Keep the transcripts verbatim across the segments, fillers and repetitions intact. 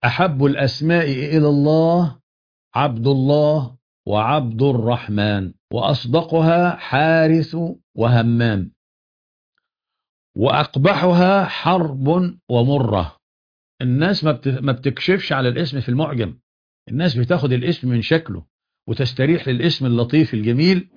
أحب الأسماء إلى الله عبد الله وعبد الرحمن، وأصدقها حارث وهمام، وأقبحها حرب ومرة. الناس ما بت- ما بتكشفش على الاسم في المعجم، الناس بتاخد الاسم من شكله وتستريح للاسم اللطيف الجميل.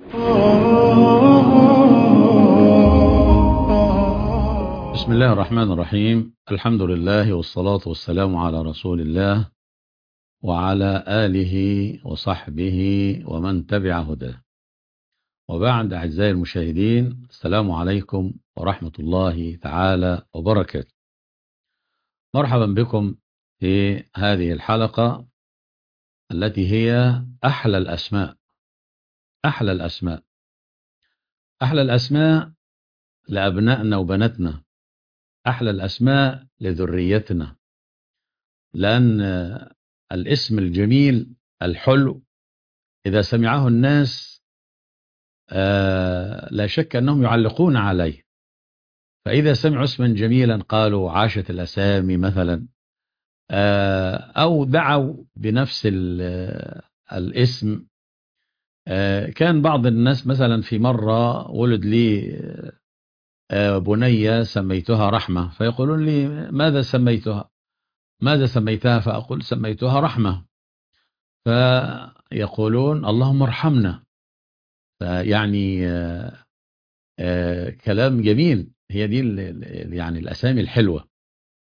بسم الله الرحمن الرحيم، الحمد لله والصلاة والسلام على رسول الله وعلى آله وصحبه ومن تبع هداه، وبعد. أعزائي المشاهدين، السلام عليكم ورحمة الله تعالى وبركاته. مرحبا بكم في هذه الحلقة التي هي أحلى الأسماء. أحلى الأسماء أحلى الأسماء لأبنائنا وبناتنا، أحلى الأسماء لذريتنا، لأن الاسم الجميل الحلو إذا سمعه الناس آه لا شك أنهم يعلقون عليه. فإذا سمعوا اسما جميلا قالوا عاشت الأسامي مثلا، آه أو دعوا بنفس الاسم. آه كان بعض الناس مثلا في مرة ولد لي آه بنية سميتها رحمة، فيقولون لي ماذا سميتها ماذا سميتها فأقول سميتها رحمة، فيقولون اللهم ارحمنا. فيعني آه آه كلام جميل. هي دي يعني الأسامي الحلوة.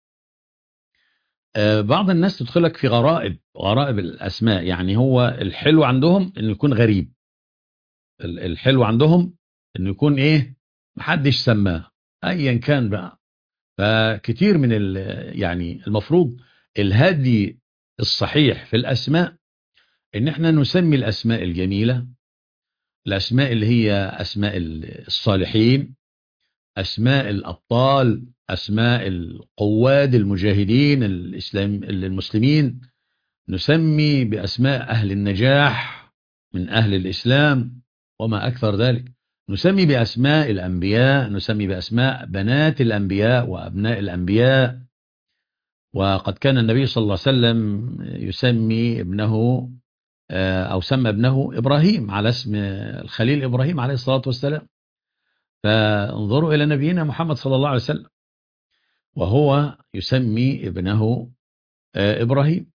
آه بعض الناس تدخلك في غرائب غرائب الأسماء، يعني هو الحلو عندهم إنه يكون غريب، الحلو عندهم إنه يكون إيه، محدش سماه أيا كان بقى. فكتير من يعني المفروض الهدي الصحيح في الأسماء إن احنا نسمي الأسماء الجميلة، الأسماء اللي هي أسماء الصالحين، أسماء الأبطال، أسماء القواد المجاهدين الإسلام المسلمين، نسمي بأسماء أهل النجاح من أهل الإسلام وما أكثر ذلك، نسمي بأسماء الأنبياء، نسمي بأسماء بنات الأنبياء وأبناء الأنبياء. وقد كان النبي صلى الله عليه وسلم يسمي ابنه أو سمى ابنه إبراهيم على اسم الخليل إبراهيم عليه الصلاة والسلام. فانظروا إلى نبينا محمد صلى الله عليه وسلم وهو يسمي ابنه إبراهيم،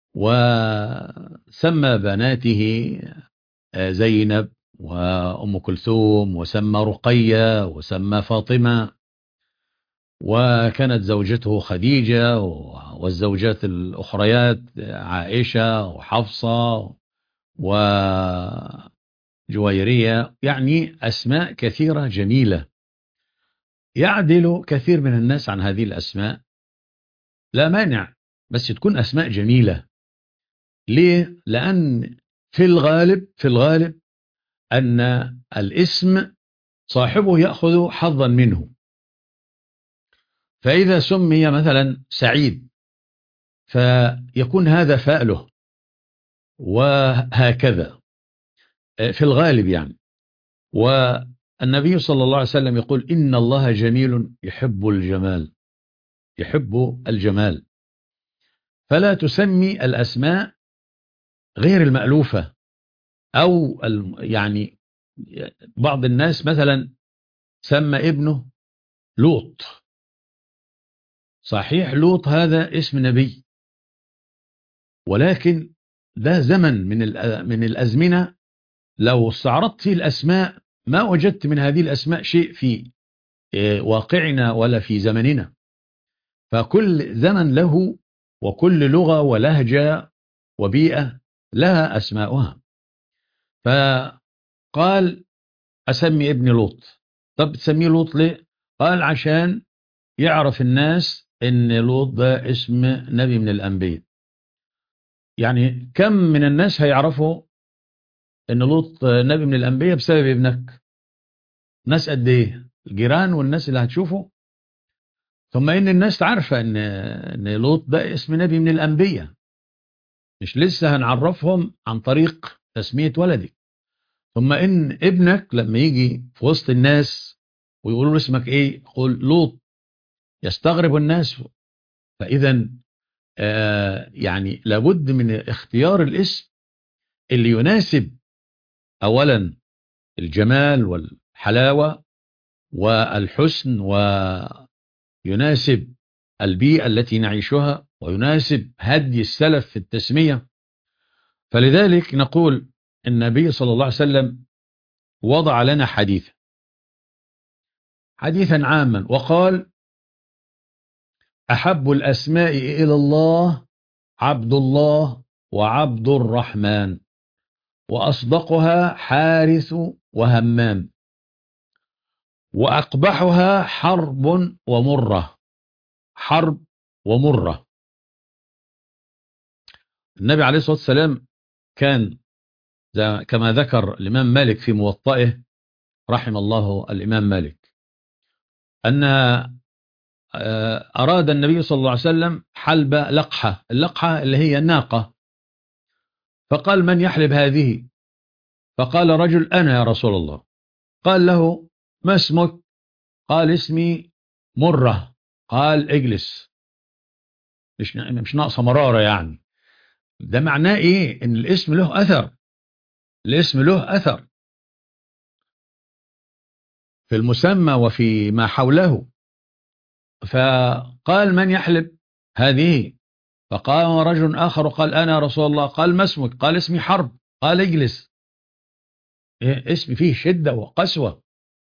وسمى بناته زينب وأم كلثوم، وسمى رقية، وسمى فاطمة، وكانت زوجته خديجة، والزوجات الأخريات عائشة وحفصة وجويرية. يعني أسماء كثيرة جميلة. يعدل كثير من الناس عن هذه الأسماء، لا مانع، بس تكون أسماء جميلة. ليه؟ لأن في الغالب في الغالب أن الاسم صاحبه يأخذ حظا منه. فإذا سمي مثلا سعيد فيكون هذا فأله، وهكذا في الغالب يعني. والنبي صلى الله عليه وسلم يقول إن الله جميل يحب الجمال، يحب الجمال. فلا تسمي الأسماء غير المألوفة، أو يعني بعض الناس مثلا سمى ابنه لوط. صحيح لوط هذا اسم نبي، ولكن ده زمن من من الأزمنة لو استعرضت فيه الأسماء ما وجدت من هذه الأسماء شيء في واقعنا ولا في زمننا. فكل زمن له، وكل لغة ولهجة وبيئة لها أسماؤها. فقال أسمي ابني لوط. طب تسميه لوط ليه؟ قال عشان يعرف الناس ان لوط ده اسم نبي من الأنبياء. يعني كم من الناس هيعرفوا ان لوط نبي من الأنبياء بسبب ابنك؟ ناس قد ايه؟ الجيران والناس اللي هتشوفه. ثم ان الناس عارفة ان ان لوط ده اسم نبي من الأنبياء، مش لسه هنعرفهم عن طريق تسمية ولدك. ثم ان ابنك لما يجي في وسط الناس ويقولوا له اسمك ايه، يقول لوط، يستغرب الناس. فإذا آه يعني لابد من اختيار الاسم اللي يناسب أولا الجمال والحلاوة والحسن، ويناسب البيئة التي نعيشها، ويناسب هدي السلف في التسمية. فلذلك نقول النبي صلى الله عليه وسلم وضع لنا حديثا حديثا عاما وقال: أحب الأسماء إلى الله عبد الله وعبد الرحمن، وأصدقها حارث وهمام، وأقبحها حرب ومرة. حرب ومرة. النبي عليه الصلاة والسلام كان كما ذكر الإمام مالك في موطئه رحم الله الإمام مالك أن أراد النبي صلى الله عليه وسلم حلب لقحة. اللقحة اللي هي الناقة. فقال: من يحلب هذه؟ فقال رجل: أنا يا رسول الله. قال له: ما اسمك؟ قال: اسمي مرة. قال: اجلس. مش مش ناقصة مرارة يعني. ده معناه ايه؟ ان الاسم له اثر. الاسم له اثر في المسمى وفي ما حوله. فقال: من يحلب هذه؟ فقام رجل آخر قال: أنا يا رسول الله. قال: ما اسمك؟ قال: اسمي حرب. قال: اجلس. إيه؟ اسم فيه شدة وقسوة.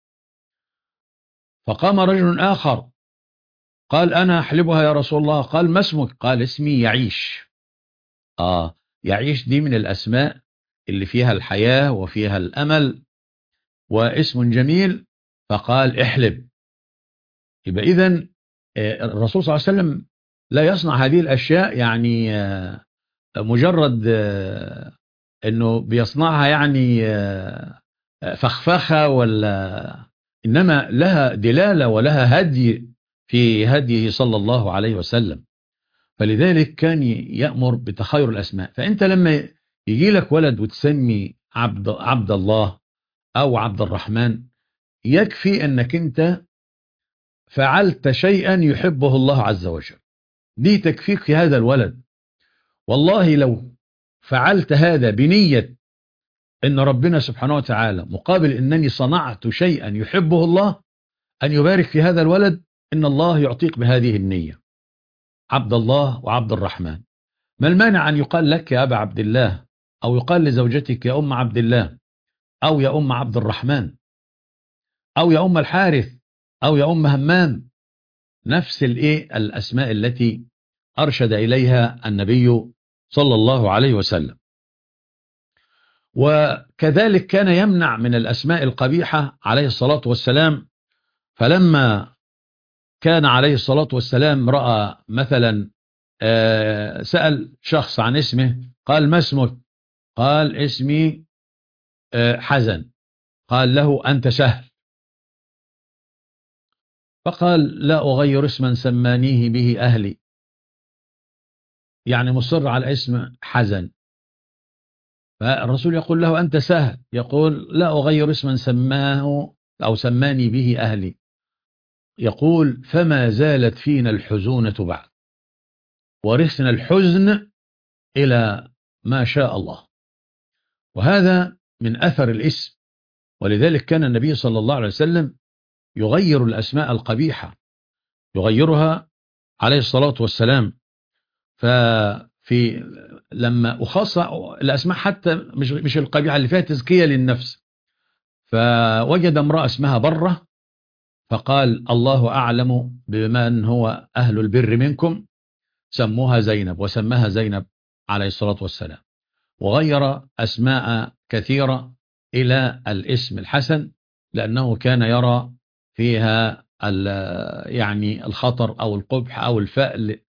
فقام رجل آخر قال: أنا أحلبها يا رسول الله. قال: ما اسمك؟ قال: اسمي يعيش. آه يعيش دي من الأسماء اللي فيها الحياة وفيها الأمل واسم جميل. فقال: احلب. يبقى إذن الرسول صلى الله عليه وسلم لا يصنع هذه الأشياء يعني مجرد أنه بيصنعها يعني فخفخة، ولا إنما لها دلالة ولها هدي في هديه صلى الله عليه وسلم. فلذلك كان يأمر بتخير الأسماء. فأنت لما يجي لك ولد وتسمي عبد, عبد الله أو عبد الرحمن، يكفي أنك أنت فعلت شيئا يحبه الله عز وجل. دي تكفيك في هذا الولد. والله لو فعلت هذا بنية أن ربنا سبحانه وتعالى مقابل أنني صنعت شيئا يحبه الله أن يبارك في هذا الولد، إن الله يعطيك بهذه النية. عبد الله وعبد الرحمن. ما المانع أن يقال لك يا أبا عبد الله، أو يقال لزوجتك يا أم عبد الله، أو يا أم عبد الرحمن، أو يا أم الحارث، أو يا أم همام. نفس الإيه الأسماء التي أرشد إليها النبي صلى الله عليه وسلم. وكذلك كان يمنع من الأسماء القبيحة عليه الصلاة والسلام. فلما كان عليه الصلاة والسلام رأى مثلا سأل شخص عن اسمه، قال: ما اسمك؟ قال: اسمي حزن. قال له: أنت سهل. فقال: لا أغير اسما سمانيه به أهلي. يعني مصر على اسم حزن. فالرسول يقول له: أنت سهل. يقول: لا أغير اسما سماه أو سماني به أهلي. يقول: فما زالت فينا الحزونة بعد، ورثنا الحزن إلى ما شاء الله. وهذا من أثر الاسم. ولذلك كان النبي صلى الله عليه وسلم يغير الأسماء القبيحة، يغيرها عليه الصلاة والسلام. ففي لما أخص الأسماء حتى مش مش القبيحة اللي فيها تزكية للنفس، فوجد امرأة اسمها برة، فقال: الله أعلم بمن هو أهل البر منكم، سموها زينب. وسماها زينب عليه الصلاة والسلام. وغير أسماء كثيرة إلى الاسم الحسن، لأنه كان يرى فيها يعني الخطر أو القبح أو الفأل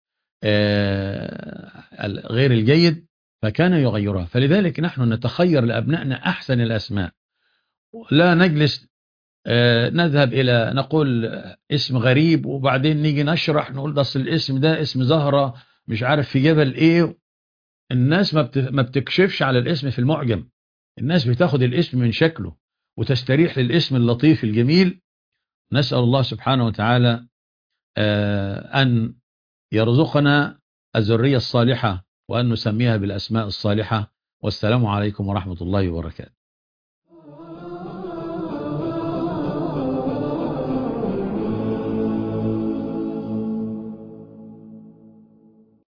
غير الجيد، فكان يغيرها. فلذلك نحن نتخير لأبنائنا أحسن الأسماء، لا نجلس نذهب إلى نقول اسم غريب وبعدين نيجي نشرح نقول ده الاسم ده اسم زهرة مش عارف في جبل إيه. الناس ما بتكشفش على الاسم في المعجم. الناس بتاخد الاسم من شكله وتستريح للاسم اللطيف الجميل. نسأل الله سبحانه وتعالى أن يرزقنا الذرية الصالحة وأن نسميها بالأسماء الصالحة. والسلام عليكم ورحمة الله وبركاته.